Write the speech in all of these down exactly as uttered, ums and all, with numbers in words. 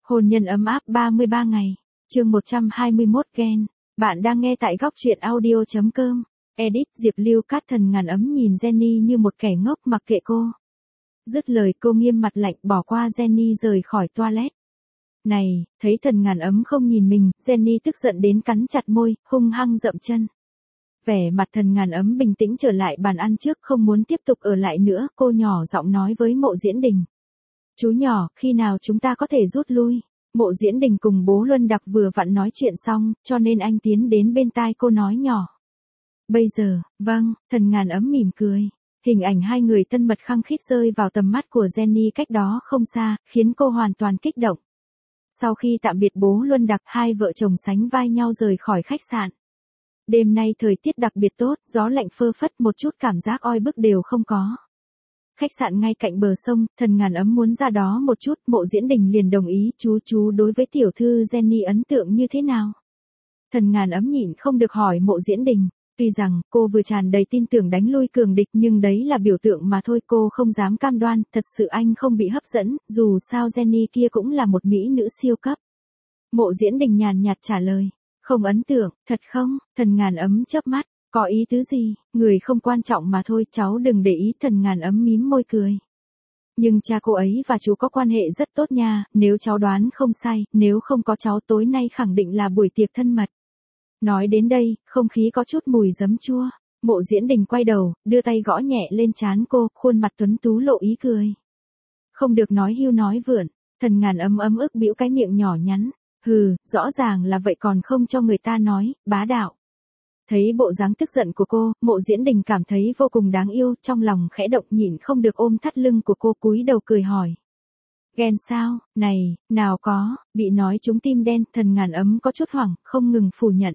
Hôn nhân ấm áp ba mươi ba ngày. Chương một trăm hai mươi mốt ghen. Bạn đang nghe tại góc truyện audio chấm com. Edit Diệp Lưu Cát Thần ngàn ấm nhìn Jenny như một kẻ ngốc mặc kệ cô. Dứt lời cô nghiêm mặt lạnh bỏ qua Jenny rời khỏi toilet. Này, thấy Thần ngàn ấm không nhìn mình, Jenny tức giận đến cắn chặt môi, hung hăng dậm chân. Vẻ mặt Thần ngàn ấm bình tĩnh trở lại bàn ăn trước không muốn tiếp tục ở lại nữa, cô nhỏ giọng nói với Mộ Diễn Đình. Chú nhỏ, khi nào chúng ta có thể rút lui? Mộ Diễn Đình cùng bố Luân Đặc vừa vặn nói chuyện xong, cho nên anh tiến đến bên tai cô nói nhỏ. Bây giờ, vâng, Thần ngàn ấm mỉm cười. Hình ảnh hai người thân mật khăng khít rơi vào tầm mắt của Jenny cách đó không xa, khiến cô hoàn toàn kích động. Sau khi tạm biệt bố Luân Đặc, hai vợ chồng sánh vai nhau rời khỏi khách sạn. Đêm nay thời tiết đặc biệt tốt, gió lạnh phơ phất, một chút cảm giác oi bức đều không có. Khách sạn ngay cạnh bờ sông, Thần ngàn ấm muốn ra đó một chút, Mộ Diễn Đình liền đồng ý. Chú chú đối với tiểu thư Jenny ấn tượng như thế nào? Thần ngàn ấm nhịn không được hỏi Mộ Diễn Đình. Tuy rằng cô vừa tràn đầy tin tưởng đánh lui cường địch, nhưng đấy là biểu tượng mà thôi, cô không dám cam đoan. Thật sự anh không bị hấp dẫn, dù sao Jenny kia cũng là một mỹ nữ siêu cấp. Mộ Diễn Đình nhàn nhạt trả lời. Không ấn tượng, thật không? Thần ngàn ấm chớp mắt. Có ý tứ gì? Người không quan trọng mà thôi, cháu đừng để ý. Thần ngàn ấm mím môi cười. Nhưng cha cô ấy và chú có quan hệ rất tốt nha, nếu cháu đoán không sai, nếu không có cháu tối nay khẳng định là buổi tiệc thân mật. Nói đến đây, không khí có chút mùi giấm chua. Mộ Diễn Đình quay đầu, đưa tay gõ nhẹ lên trán cô, khuôn mặt tuấn tú lộ ý cười. Không được nói hưu nói vượn. Thần ngàn ấm ấm ức bĩu cái miệng nhỏ nhắn. Hừ, rõ ràng là vậy còn không cho người ta nói, bá đạo. Thấy bộ dáng tức giận của cô, Mộ Diễn Đình cảm thấy vô cùng đáng yêu, trong lòng khẽ động nhịn không được ôm thắt lưng của cô cúi đầu cười hỏi. Ghen sao? Này, nào có, bị nói trúng tim đen. Thần ngàn ấm có chút hoảng, không ngừng phủ nhận.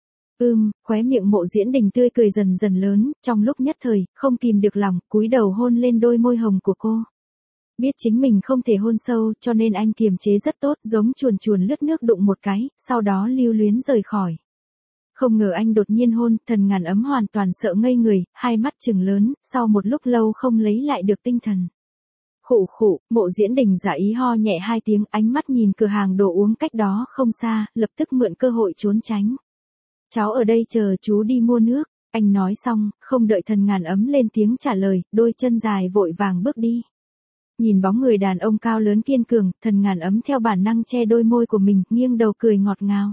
Ưm, khóe miệng Mộ Diễn Đình tươi cười dần dần lớn, trong lúc nhất thời, không kìm được lòng, cúi đầu hôn lên đôi môi hồng của cô. Biết chính mình không thể hôn sâu, cho nên anh kiềm chế rất tốt, giống chuồn chuồn lướt nước đụng một cái, sau đó lưu luyến rời khỏi. Không ngờ anh đột nhiên hôn, Thần ngàn ấm hoàn toàn sợ ngây người, hai mắt trừng lớn, sau một lúc lâu không lấy lại được tinh thần. Khụ khụ, Mộ Diễn Đình giả ý ho nhẹ hai tiếng, ánh mắt nhìn cửa hàng đồ uống cách đó không xa, lập tức mượn cơ hội trốn tránh. Cháu ở đây chờ chú đi mua nước. Anh nói xong, không đợi Thần ngàn ấm lên tiếng trả lời, đôi chân dài vội vàng bước đi. Nhìn bóng người đàn ông cao lớn kiên cường, Thần ngàn ấm theo bản năng che đôi môi của mình, nghiêng đầu cười ngọt ngào.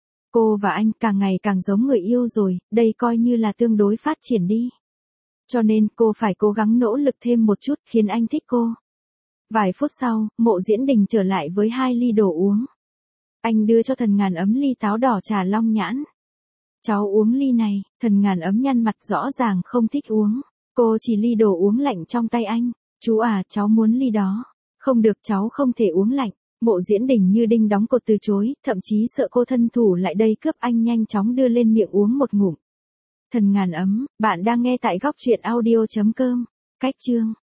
Cô và anh càng ngày càng giống người yêu rồi, đây coi như là tương đối phát triển đi. Cho nên cô phải cố gắng nỗ lực thêm một chút, khiến anh thích cô. Vài phút sau, Mộ Diễn Đình trở lại với hai ly đồ uống. Anh đưa cho Thần ngàn ấm ly táo đỏ trà long nhãn. Cháu uống ly này. Thần ngàn ấm nhăn mặt, rõ ràng không thích uống. Cô chỉ ly đồ uống lạnh trong tay anh. Chú à, cháu muốn ly đó. Không được, cháu không thể uống lạnh. Mộ Diễn Đình như đinh đóng cột từ chối, thậm chí sợ cô thân thủ lại đây cướp, anh nhanh chóng đưa lên miệng uống một ngụm. Thần ngàn ấm, bạn đang nghe tại góc truyện audio chấm com. Cách chương